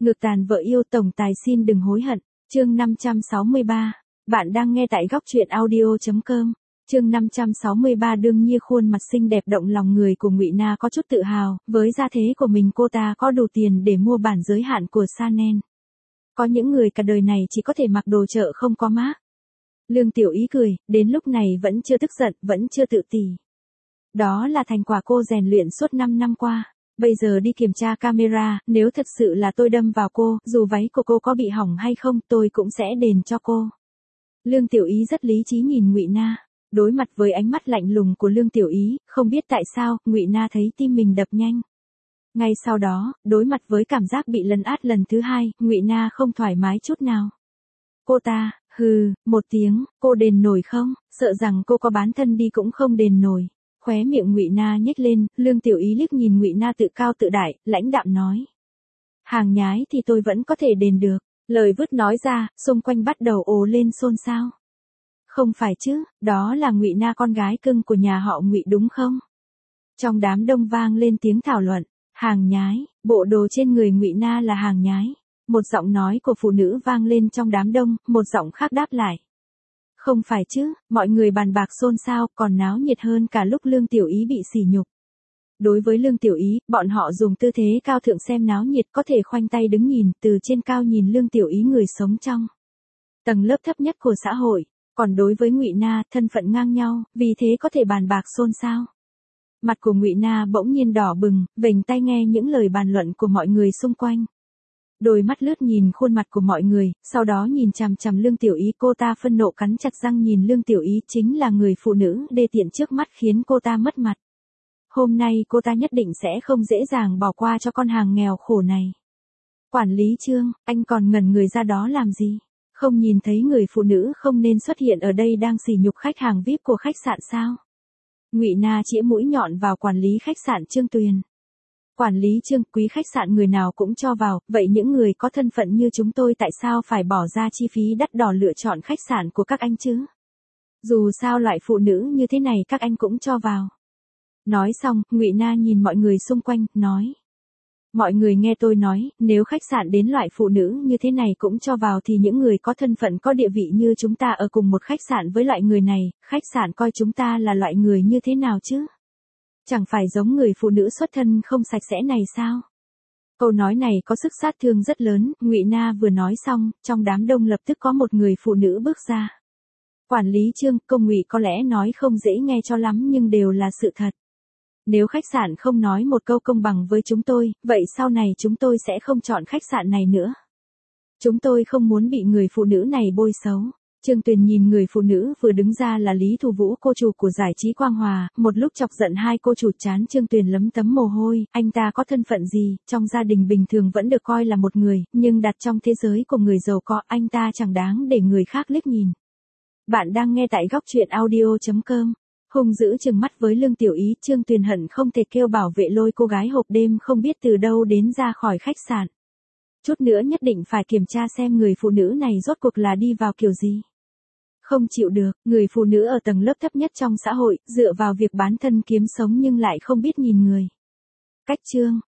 Ngược tàn vợ yêu tổng tài xin đừng hối hận. Chương 563. Bạn đang nghe tại góc truyện audio.com. Chương 563 đương nhiên khuôn mặt xinh đẹp động lòng người của Ngụy Na có chút tự hào, với gia thế của mình cô ta có đủ tiền để mua bản giới hạn của Chanel. Có những người cả đời này chỉ có thể mặc đồ chợ không có mác. Lương Tiểu Ý cười, đến lúc này vẫn chưa tức giận, vẫn chưa tự tỷ. Đó là thành quả cô rèn luyện suốt 5 năm qua. Bây giờ đi kiểm tra camera, nếu thật sự là tôi đâm vào cô, dù váy của cô có bị hỏng hay không, tôi cũng sẽ đền cho cô. Lương Tiểu Ý rất lý trí nhìn Ngụy Na. Đối mặt với ánh mắt lạnh lùng của Lương Tiểu Ý, không biết tại sao, Ngụy Na thấy tim mình đập nhanh. Ngay sau đó, đối mặt với cảm giác bị lấn át lần thứ hai, Ngụy Na không thoải mái chút nào. Cô ta, hừ, một tiếng, cô đền nổi không, sợ rằng cô có bán thân đi cũng không đền nổi. Khóe miệng Ngụy Na nhếch lên, Lương Tiểu Ý liếc nhìn Ngụy Na tự cao tự đại, lãnh đạm nói. Hàng nhái thì tôi vẫn có thể đền được. Lời vứt nói ra, xung quanh bắt đầu ồ lên xôn xao. Không phải chứ, đó là Ngụy Na con gái cưng của nhà họ Ngụy đúng không? Trong đám đông vang lên tiếng thảo luận, hàng nhái, bộ đồ trên người Ngụy Na là hàng nhái. Một giọng nói của phụ nữ vang lên trong đám đông, một giọng khác đáp lại. Không phải chứ, mọi người bàn bạc xôn xao, còn náo nhiệt hơn cả lúc Lương Tiểu Ý bị sỉ nhục. Đối với Lương Tiểu Ý, bọn họ dùng tư thế cao thượng xem náo nhiệt, có thể khoanh tay đứng nhìn, từ trên cao nhìn Lương Tiểu Ý người sống trong tầng lớp thấp nhất của xã hội. Còn đối với Ngụy Na, thân phận ngang nhau, vì thế có thể bàn bạc xôn xao. Mặt của Ngụy Na bỗng nhiên đỏ bừng, vểnh tai nghe những lời bàn luận của mọi người xung quanh. Đôi mắt lướt nhìn khuôn mặt của mọi người, sau đó nhìn chằm chằm Lương Tiểu Ý, cô ta phân nộ cắn chặt răng nhìn Lương Tiểu Ý chính là người phụ nữ đê tiện trước mắt khiến cô ta mất mặt. Hôm nay cô ta nhất định sẽ không dễ dàng bỏ qua cho con hàng nghèo khổ này. Quản lý Trương, anh còn ngẩn người ra đó làm gì? Không nhìn thấy người phụ nữ không nên xuất hiện ở đây đang sỉ nhục khách hàng VIP của khách sạn sao? Ngụy Na chĩa mũi nhọn vào quản lý khách sạn Trương Tuyền. Quản lý Trương, quý khách sạn người nào cũng cho vào, vậy những người có thân phận như chúng tôi tại sao phải bỏ ra chi phí đắt đỏ lựa chọn khách sạn của các anh chứ? Dù sao loại phụ nữ như thế này các anh cũng cho vào. Nói xong, Ngụy Na nhìn mọi người xung quanh, nói. Mọi người nghe tôi nói, nếu khách sạn đến loại phụ nữ như thế này cũng cho vào thì những người có thân phận có địa vị như chúng ta ở cùng một khách sạn với loại người này, khách sạn coi chúng ta là loại người như thế nào chứ? Chẳng phải giống người phụ nữ xuất thân không sạch sẽ này sao? Câu nói này có sức sát thương rất lớn, Ngụy Na vừa nói xong, trong đám đông lập tức có một người phụ nữ bước ra. Quản lý Trương, công Ngụy có lẽ nói không dễ nghe cho lắm nhưng đều là sự thật. Nếu khách sạn không nói một câu công bằng với chúng tôi, vậy sau này chúng tôi sẽ không chọn khách sạn này nữa. Chúng tôi không muốn bị người phụ nữ này bôi xấu. Trương Tuyền nhìn người phụ nữ vừa đứng ra là Lý Thu Vũ, cô chủ của giải trí Quang Hòa, một lúc chọc giận hai cô chủ chán Trương Tuyền lấm tấm mồ hôi, anh ta có thân phận gì, trong gia đình bình thường vẫn được coi là một người, nhưng đặt trong thế giới của người giàu có, anh ta chẳng đáng để người khác liếc nhìn. Bạn đang nghe tại góc truyện audio.com. Hung dữ trừng mắt với Lương Tiểu Ý, Trương Tuyền hận không thể kêu bảo vệ lôi cô gái hộp đêm không biết từ đâu đến ra khỏi khách sạn. Chút nữa nhất định phải kiểm tra xem người phụ nữ này rốt cuộc là đi vào kiểu gì. Không chịu được, người phụ nữ ở tầng lớp thấp nhất trong xã hội, dựa vào việc bán thân kiếm sống nhưng lại không biết nhìn người. Cách Trương,